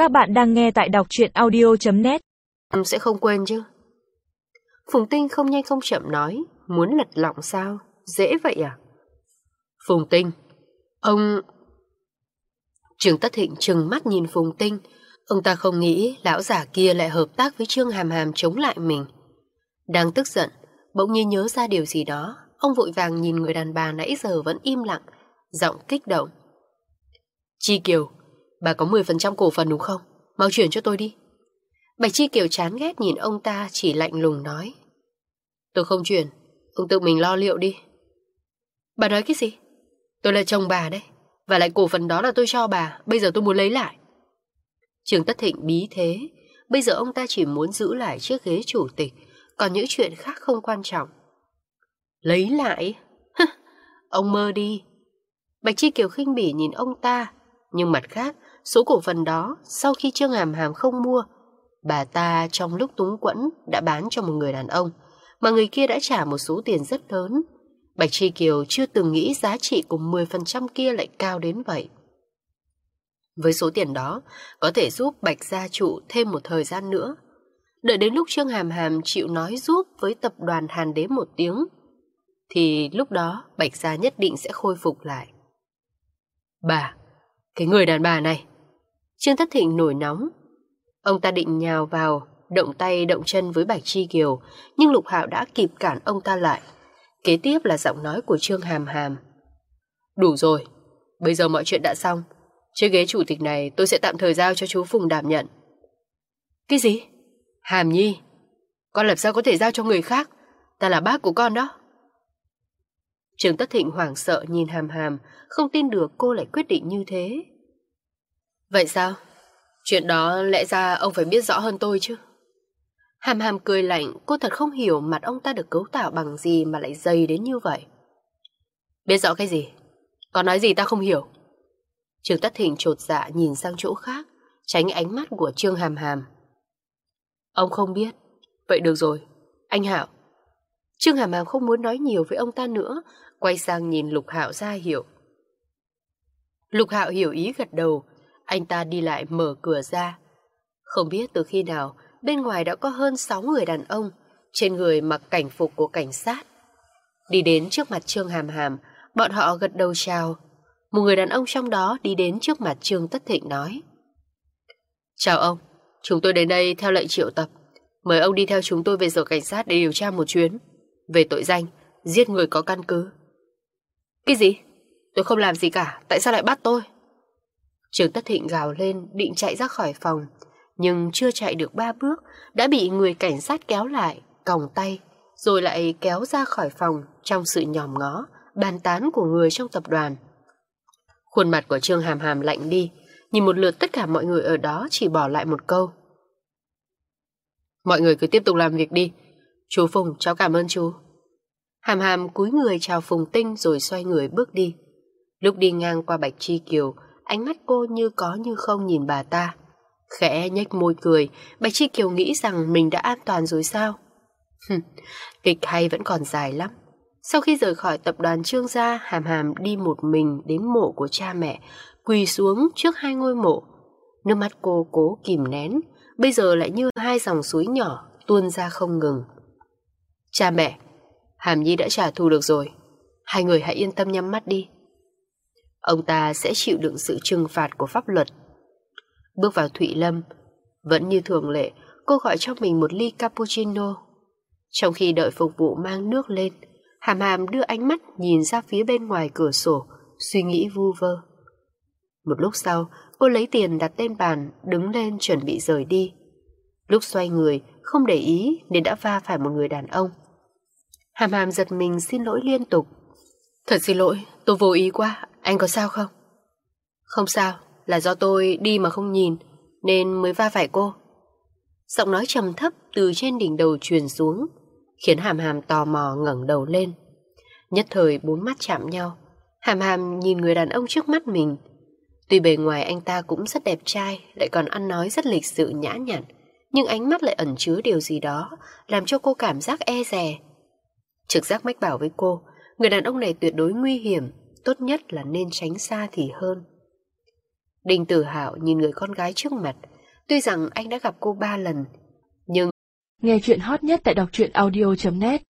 Các bạn đang nghe tại đọc truyện audio.net. Sẽ không quên chứ. Phùng Tinh không nhanh không chậm nói, muốn lật lọng sao? Dễ vậy à? Phùng Tinh, ông... Trương Tất Thịnh trừng mắt nhìn Phùng Tinh. Ông ta không nghĩ lão giả kia lại hợp tác với Trương Hàm Hàm chống lại mình. Đang tức giận, bỗng nhiên nhớ ra điều gì đó. Ông vội vàng nhìn người đàn bà nãy giờ vẫn im lặng, giọng kích động. Chi Kiều, bà có 10% cổ phần đúng không? Mau chuyển cho tôi đi. Bạch Chi Kiều chán ghét nhìn ông ta, chỉ lạnh lùng nói. Tôi không chuyển, ông tự mình lo liệu đi. Bà nói cái gì? Tôi là chồng bà đấy, và lại cổ phần đó là tôi cho bà, bây giờ tôi muốn lấy lại. Trương Tất Thịnh bí thế, bây giờ ông ta chỉ muốn giữ lại chiếc ghế chủ tịch, còn những chuyện khác không quan trọng. Lấy lại? Ông mơ đi. Bạch Chi Kiều khinh bỉ nhìn ông ta, nhưng mặt khác, số cổ phần đó sau khi Trương Hàm Hàm không mua, bà ta trong lúc túng quẫn đã bán cho một người đàn ông, mà người kia đã trả một số tiền rất lớn. Bạch Chi Kiều chưa từng nghĩ giá trị của 10% kia lại cao đến vậy. Với số tiền đó, có thể giúp Bạch gia trụ thêm một thời gian nữa. Đợi đến lúc Trương Hàm Hàm chịu nói giúp với tập đoàn Hàn Đế một tiếng, thì lúc đó Bạch gia nhất định sẽ khôi phục lại. Bà, cái người đàn bà này. Trương Tất Thịnh nổi nóng. Ông ta định nhào vào, động tay động chân với Bạch Chi Kiều, nhưng Lục Hạo đã kịp cản ông ta lại. Kế tiếp là giọng nói của Trương Hàm Hàm. Đủ rồi, bây giờ mọi chuyện đã xong. Chiếc ghế chủ tịch này tôi sẽ tạm thời giao cho chú Phùng đảm nhận. Cái gì? Hàm Nhi, con làm sao có thể giao cho người khác? Ta là bác của con đó. Trương Tất Thịnh hoảng sợ nhìn Hàm Hàm, không tin được cô lại quyết định như thế. Vậy sao? Chuyện đó lẽ ra ông phải biết rõ hơn tôi chứ. Hàm Hàm cười lạnh, cô thật không hiểu mặt ông ta được cấu tạo bằng gì mà lại dày đến như vậy. Biết rõ cái gì? Còn nói gì ta không hiểu? Trương Tất Thịnh chột dạ nhìn sang chỗ khác, tránh ánh mắt của Trương Hàm Hàm. Ông không biết. Vậy được rồi, anh Hạo. Trương Hàm Hàm không muốn nói nhiều với ông ta nữa, quay sang nhìn Lục Hạo ra hiệu. Lục Hạo hiểu ý gật đầu, anh ta đi lại mở cửa ra. Không biết từ khi nào, bên ngoài đã có hơn 6 người đàn ông, trên người mặc cảnh phục của cảnh sát. Đi đến trước mặt Trương Hàm Hàm, bọn họ gật đầu chào. Một người đàn ông trong đó đi đến trước mặt Trương Tất Thịnh nói. Chào ông, chúng tôi đến đây theo lệnh triệu tập. Mời ông đi theo chúng tôi về sở cảnh sát để điều tra một chuyến. Về tội danh, giết người có căn cứ. Cái gì? Tôi không làm gì cả, tại sao lại bắt tôi? Trương Tất Thịnh gào lên định chạy ra khỏi phòng, nhưng chưa chạy được 3 bước đã bị người cảnh sát kéo lại, còng tay, rồi lại kéo ra khỏi phòng trong sự nhòm ngó, bàn tán của người trong tập đoàn. Khuôn mặt của Trương Hàm Hàm lạnh đi, nhìn một lượt tất cả mọi người ở đó chỉ bỏ lại một câu. Mọi người cứ tiếp tục làm việc đi. Chú Phùng, cháu cảm ơn chú. Hàm Hàm cúi người chào Phùng Tinh rồi xoay người bước đi. Lúc đi ngang qua Bạch Chi Kiều, ánh mắt cô như có như không nhìn bà ta. Khẽ nhếch môi cười, Bạch Chi Kiều nghĩ rằng mình đã an toàn rồi sao? Kịch hay vẫn còn dài lắm. Sau khi rời khỏi tập đoàn Trương gia, Hàm Hàm đi một mình đến mộ của cha mẹ, quỳ xuống trước 2 ngôi mộ. Nước mắt cô cố kìm nén, bây giờ lại như 2 dòng suối nhỏ tuôn ra không ngừng. Cha mẹ, Hàm Nhi đã trả thù được rồi. Hai người hãy yên tâm nhắm mắt đi. Ông ta sẽ chịu đựng sự trừng phạt của pháp luật. Bước vào Thụy Lâm, vẫn như thường lệ, cô gọi cho mình một ly cappuccino. Trong khi đợi phục vụ mang nước lên, Hàm Hàm đưa ánh mắt nhìn ra phía bên ngoài cửa sổ, suy nghĩ vu vơ. Một lúc sau, cô lấy tiền đặt lên bàn, đứng lên chuẩn bị rời đi. Lúc xoay người, không để ý nên đã va phải một người đàn ông. Hàm Hàm giật mình xin lỗi liên tục. Thật xin lỗi, tôi vô ý quá, anh có sao không? Không sao, là do tôi đi mà không nhìn, nên mới va phải cô. Giọng nói trầm thấp từ trên đỉnh đầu truyền xuống, khiến Hàm Hàm tò mò ngẩng đầu lên. Nhất thời 4 mắt chạm nhau. Hàm Hàm nhìn người đàn ông trước mắt mình. Tuy bề ngoài anh ta cũng rất đẹp trai, lại còn ăn nói rất lịch sự nhã nhặn, nhưng ánh mắt lại ẩn chứa điều gì đó, làm cho cô cảm giác e dè. Trực giác mách bảo với cô, người đàn ông này tuyệt đối nguy hiểm, tốt nhất là nên tránh xa thì hơn. Đinh Tử Hạo nhìn người con gái trước mặt. Tuy rằng anh đã gặp cô 3 lần, nhưng nghe chuyện hot nhất tại đọc truyện audio.net